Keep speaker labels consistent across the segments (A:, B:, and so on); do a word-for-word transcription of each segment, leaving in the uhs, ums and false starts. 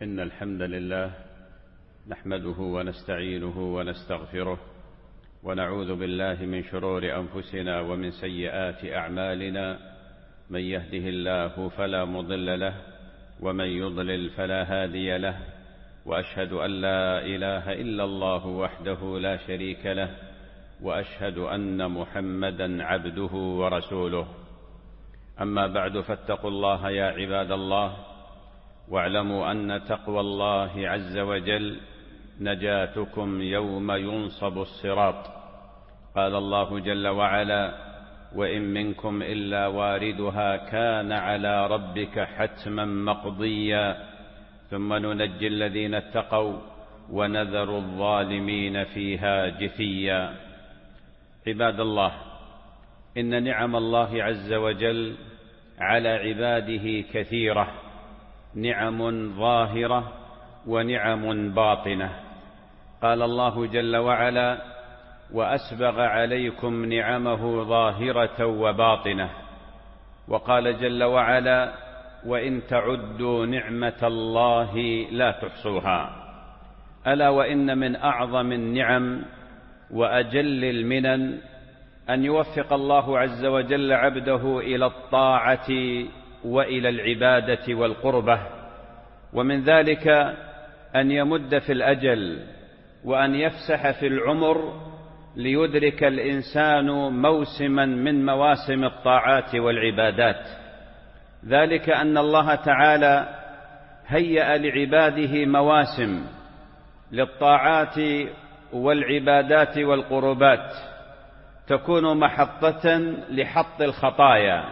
A: إن الحمد لله نحمده ونستعينه ونستغفره ونعوذ بالله من شرور أنفسنا ومن سيئات أعمالنا. من يهده الله فلا مضل له ومن يضلل فلا هادي له، وأشهد أن لا إله إلا الله وحده لا شريك له، وأشهد أن محمدا عبده ورسوله. أما بعد، فاتقوا الله يا عباد الله، واعلموا أن تقوى الله عز وجل نجاتكم يوم ينصب الصراط. قال الله جل وعلا: وإن منكم إلا واردها كان على ربك حتما مقضيا ثم ننجي الذين اتقوا ونذر الظالمين فيها جثيا. عباد الله، إن نعم الله عز وجل على عباده كثيرة، نعم ظاهرة ونعم باطنة. قال الله جل وعلا: وأسبغ عليكم نعمه ظاهرة وباطنة. وقال جل وعلا: وإن تعدوا نعمة الله لا تحصوها. ألا وإن من أعظم النعم وأجل المنن أن يوفق الله عز وجل عبده إلى الطاعة وإلى العبادة والقربة، ومن ذلك أن يمد في الأجل وأن يفسح في العمر ليدرك الإنسان موسما من مواسم الطاعات والعبادات. ذلك أن الله تعالى هيأ لعباده مواسم للطاعات والعبادات والقربات تكون محطة لحط الخطايا،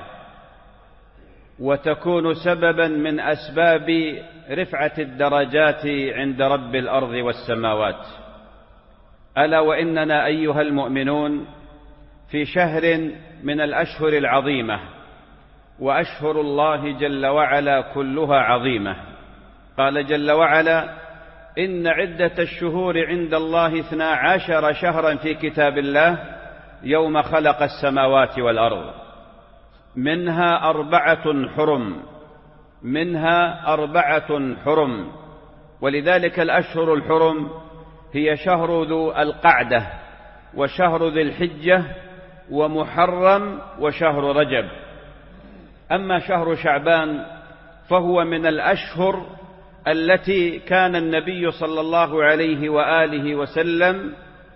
A: وتكون سببا من أسباب رفعة الدرجات عند رب الأرض والسماوات. ألا وإننا أيها المؤمنون في شهر من الأشهر العظيمة، وأشهر الله جل وعلا كلها عظيمة. قال جل وعلا: إن عدة الشهور عند الله اثنا عشر شهرا في كتاب الله يوم خلق السماوات والأرض، منها أربعة حرم منها أربعة حرم ولذلك الأشهر الحرم هي شهر ذو القعدة، وشهر ذي الحجة، ومحرم، وشهر رجب. أما شهر شعبان فهو من الأشهر التي كان النبي صلى الله عليه وآله وسلم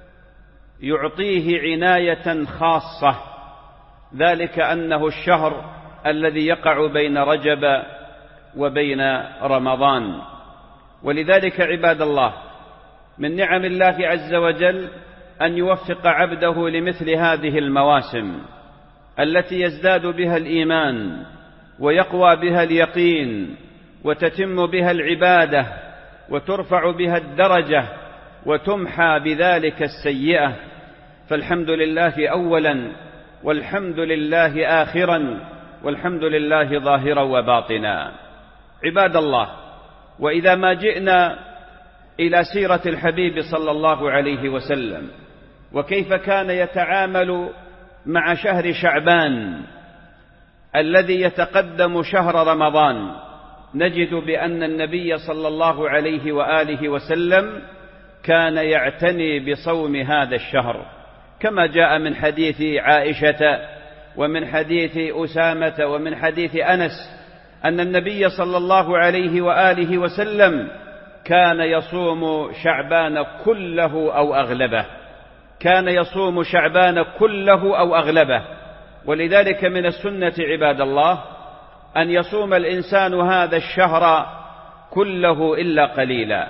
A: يعطيه عناية خاصة، ذلك أنه الشهر الذي يقع بين رجب وبين رمضان. ولذلك عباد الله، من نعم الله عز وجل أن يوفق عبده لمثل هذه المواسم التي يزداد بها الإيمان ويقوى بها اليقين وتتم بها العبادة وترفع بها الدرجة وتمحى بذلك السيئة. فالحمد لله أولا، والحمد لله آخرا، والحمد لله ظاهرا وباطنا. عباد الله، وإذا ما جئنا إلى سيرة الحبيب صلى الله عليه وسلم وكيف كان يتعامل مع شهر شعبان الذي يتقدم شهر رمضان، نجد بأن النبي صلى الله عليه وآله وسلم كان يعتني بصوم هذا الشهر، كما جاء من حديث عائشة ومن حديث أسامة ومن حديث أنس أن النبي صلى الله عليه وآله وسلم كان يصوم شعبان كله أو أغلبه كان يصوم شعبان كله أو أغلبه ولذلك من السنة عباد الله أن يصوم الإنسان هذا الشهر كله إلا قليلا،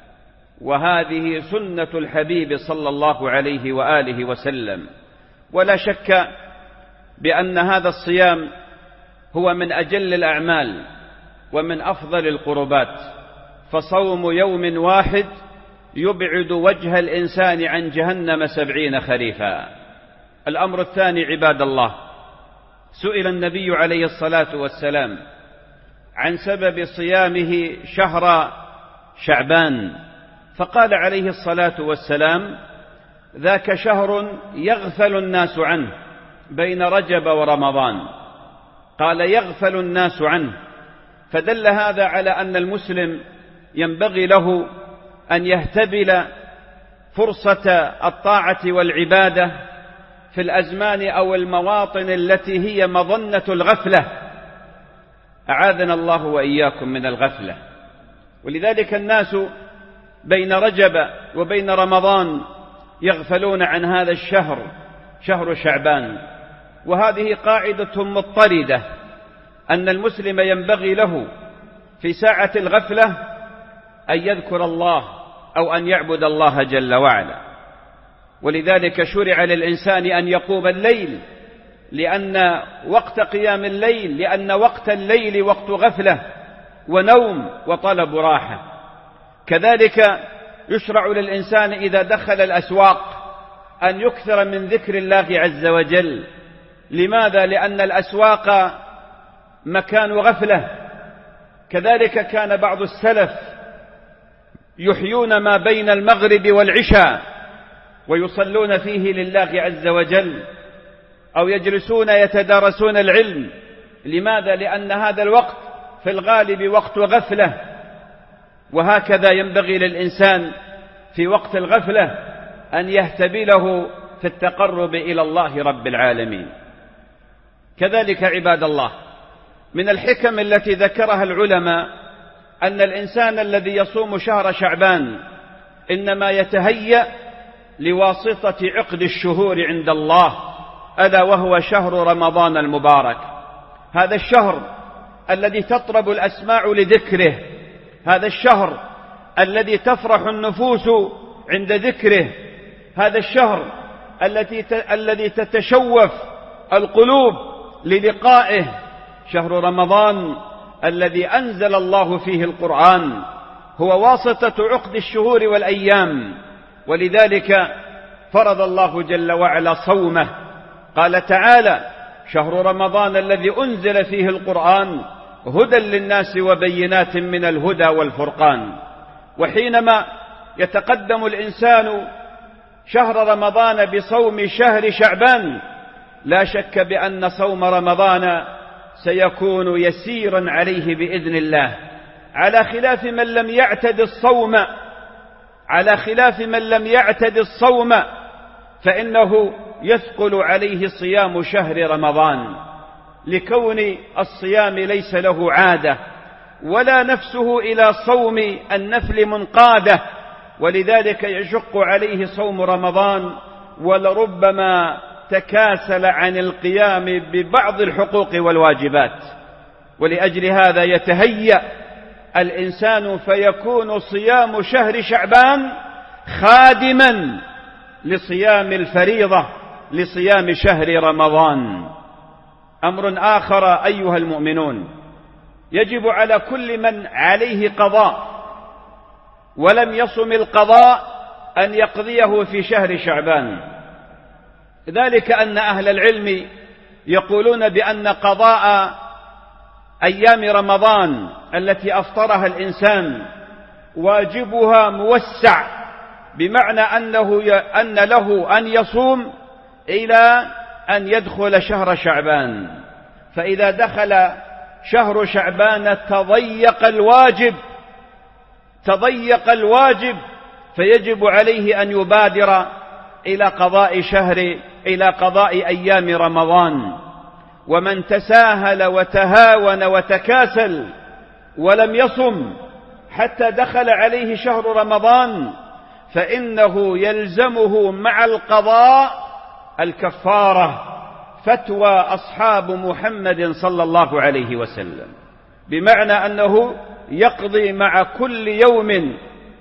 A: وهذه سنة الحبيب صلى الله عليه وآله وسلم. ولا شك بأن هذا الصيام هو من أجل الأعمال ومن أفضل القربات، فصوم يوم واحد يبعد وجه الإنسان عن جهنم سبعين خريفا. الأمر الثاني عباد الله، سئل النبي عليه الصلاة والسلام عن سبب صيامه شهر شعبان، فقال عليه الصلاة والسلام: ذاك شهر يغفل الناس عنه بين رجب ورمضان. قال: يغفل الناس عنه، فدل هذا على أن المسلم ينبغي له أن يهتبل فرصة الطاعة والعبادة في الأزمان أو المواطن التي هي مظنة الغفلة. أعاذنا الله وإياكم من الغفلة. ولذلك الناس بين رجب وبين رمضان يغفلون عن هذا الشهر، شهر شعبان. وهذه قاعدة مضطردة، أن المسلم ينبغي له في ساعة الغفلة أن يذكر الله أو أن يعبد الله جل وعلا. ولذلك شرع للإنسان أن يقوم الليل، لأن وقت قيام الليل لأن وقت الليل وقت غفلة ونوم وطلب راحة. كذلك يشرع للإنسان إذا دخل الأسواق أن يكثر من ذكر الله عز وجل. لماذا؟ لأن الأسواق مكان غفلة. كذلك كان بعض السلف يحيون ما بين المغرب والعشاء ويصلون فيه لله عز وجل، أو يجلسون يتدارسون العلم. لماذا؟ لأن هذا الوقت في الغالب وقت غفلة. وهكذا ينبغي للإنسان في وقت الغفلة أن يهتبله في التقرب إلى الله رب العالمين. كذلك عباد الله، من الحكم التي ذكرها العلماء أن الإنسان الذي يصوم شهر شعبان إنما يتهيأ لواسطة عقد الشهور عند الله، ألا وهو شهر رمضان المبارك. هذا الشهر الذي تطرب الأسماع لذكره، هذا الشهر الذي تفرح النفوس عند ذكره، هذا الشهر التي الذي تتشوف القلوب للقائه، شهر رمضان الذي أنزل الله فيه القرآن، هو واسطة عقد الشهور والأيام. ولذلك فرض الله جل وعلا صومه. قال تعالى: شهر رمضان الذي أنزل فيه القرآن هدى للناس وبينات من الهدى والفرقان. وحينما يتقدم الإنسان شهر رمضان بصوم شهر شعبان، لا شك بأن صوم رمضان سيكون يسيرا عليه بإذن الله، على خلاف من لم يعتد الصوم على خلاف من لم يعتد الصوم فإنه يثقل عليه صيام شهر رمضان، لكون الصيام ليس له عادة ولا نفسه إلى صوم النفل منقادة، ولذلك يشق عليه صوم رمضان، ولربما تكاسل عن القيام ببعض الحقوق والواجبات. ولأجل هذا يتهيأ الإنسان فيكون صيام شهر شعبان خادما لصيام الفريضة، لصيام شهر رمضان. أمر آخر أيها المؤمنون، يجب على كل من عليه قضاء ولم يصم القضاء أن يقضيه في شهر شعبان، ذلك أن أهل العلم يقولون بأن قضاء أيام رمضان التي أفطرها الإنسان واجبها موسع، بمعنى أنه أن له أن يصوم إلى أن يدخل شهر شعبان. فإذا دخل شهر شعبان تضيق الواجب تضيق الواجب فيجب عليه أن يبادر إلى قضاء شهر إلى قضاء أيام رمضان. ومن تساهل وتهاون وتكاسل ولم يصم حتى دخل عليه شهر رمضان فإنه يلزمه مع القضاء الكفارة، فتوى أصحاب محمد صلى الله عليه وسلم، بمعنى أنه يقضي مع كل يوم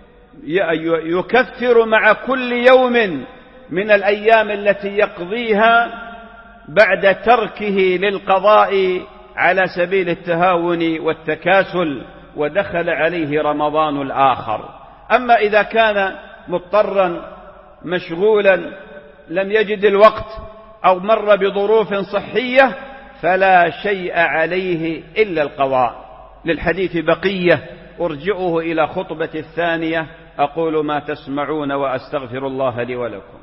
A: يكفر مع كل يوم من الأيام التي يقضيها بعد تركه للقضاء على سبيل التهاون والتكاسل، ودخل عليه رمضان الآخر. أما إذا كان مضطرا مشغولا لم يجد الوقت أو مر بظروف صحية فلا شيء عليه إلا القضاء. للحديث بقية، أرجعه إلى خطبة الثانية. أقول ما تسمعون وأستغفر الله لي ولكم.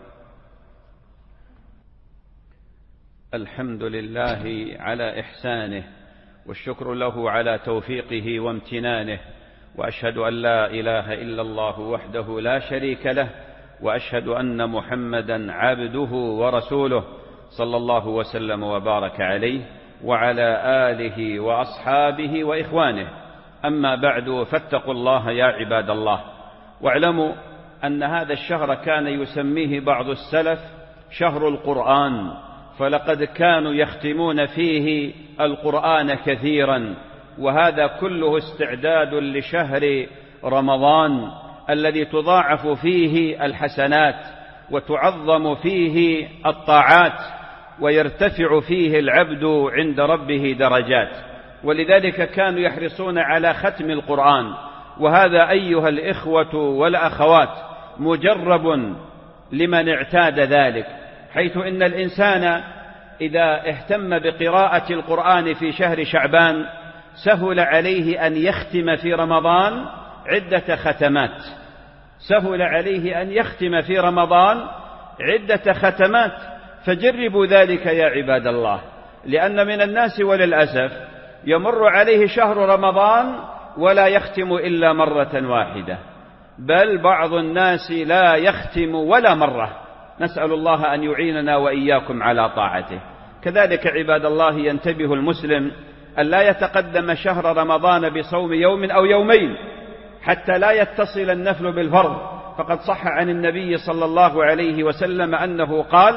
A: الحمد لله على إحسانه، والشكر له على توفيقه وامتنانه، وأشهد أن لا إله إلا الله وحده لا شريك له، وأشهد أن محمدا عبده ورسوله صلى الله وسلم وبارك عليه وعلى آله وأصحابه وإخوانه. أما بعد، فاتقوا الله يا عباد الله، واعلموا أن هذا الشهر كان يسميه بعض السلف شهر القرآن، فلقد كانوا يختمون فيه القرآن كثيرا، وهذا كله استعداد لشهر رمضان الذي تضاعف فيه الحسنات وتعظم فيه الطاعات ويرتفع فيه العبد عند ربه درجات، ولذلك كانوا يحرصون على ختم القرآن. وهذا أيها الإخوة والأخوات مجرب لمن اعتاد ذلك، حيث إن الإنسان إذا اهتم بقراءة القرآن في شهر شعبان سهل عليه أن يختم في رمضان عدة ختمات سهل عليه أن يختم في رمضان عدة ختمات فجربوا ذلك يا عباد الله، لأن من الناس وللأسف يمر عليه شهر رمضان ولا يختم إلا مرة واحدة، بل بعض الناس لا يختم ولا مرة. نسأل الله أن يعيننا وإياكم على طاعته. كذلك عباد الله ينتبه المسلم أن لا يتقدم شهر رمضان بصوم يوم أو يومين حتى لا يتصل النفل بالفرض، فقد صح عن النبي صلى الله عليه وسلم أنه قال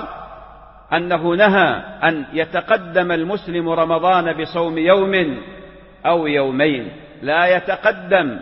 A: أنه نهى أن يتقدم المسلم رمضان بصوم يوم أو يومين، لا يتقدم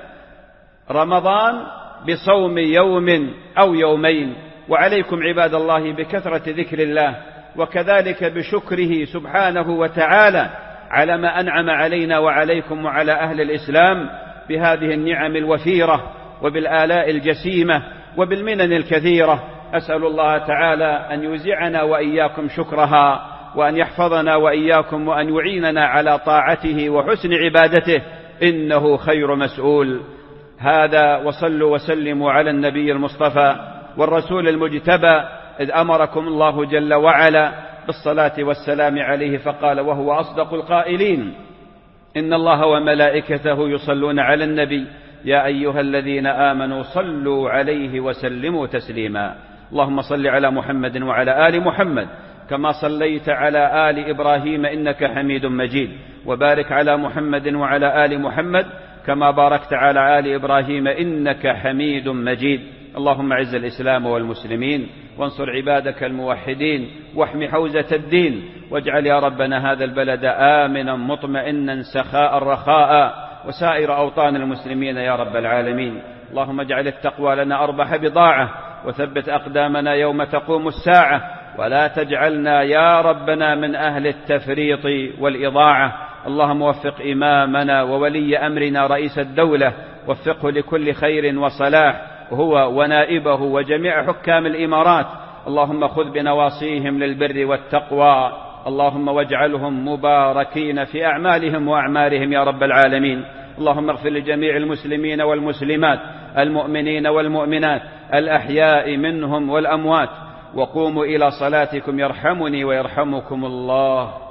A: رمضان بصوم يوم أو يومين. وعليكم عباد الله بكثرة ذكر الله، وكذلك بشكره سبحانه وتعالى على ما أنعم علينا وعليكم وعلى أهل الإسلام بهذه النعم الوفيرة وبالآلاء الجسيمة وبالمنن الكثيرة. أسأل الله تعالى أن يوزعنا وإياكم شكرها، وأن يحفظنا وإياكم، وأن يعيننا على طاعته وحسن عبادته، إنه خير مسؤول. هذا وصلوا وسلموا على النبي المصطفى والرسول المجتبى، إذ أمركم الله جل وعلا بالصلاة والسلام عليه فقال وهو أصدق القائلين: إن الله وملائكته يصلون على النبي يا أيها الذين آمنوا صلوا عليه وسلموا تسليما. اللهم صل على محمد وعلى آل محمد كما صليت على آل إبراهيم إنك حميد مجيد، وبارك على محمد وعلى آل محمد كما باركت على آل إبراهيم إنك حميد مجيد. اللهم اعز الإسلام والمسلمين، وانصر عبادك الموحدين، واحم حوزة الدين، واجعل يا ربنا هذا البلد آمنا مطمئنا سخاء رخاء، وسائر أوطان المسلمين يا رب العالمين. اللهم اجعل التقوى لنا أربح بضاعة، وثبت أقدامنا يوم تقوم الساعة، ولا تجعلنا يا ربنا من أهل التفريط والإضاعة. اللهم وفق إمامنا وولي أمرنا رئيس الدولة، وفقه لكل خير وصلاح هو ونائبه وجميع حكام الإمارات. اللهم خذ بنواصيهم للبر والتقوى، اللهم واجعلهم مباركين في أعمالهم وأعمارهم يا رب العالمين. اللهم اغفر لجميع المسلمين والمسلمات، المؤمنين والمؤمنات، الأحياء منهم والأموات، وقوموا إلى صلاتكم يرحمني ويرحمكم الله.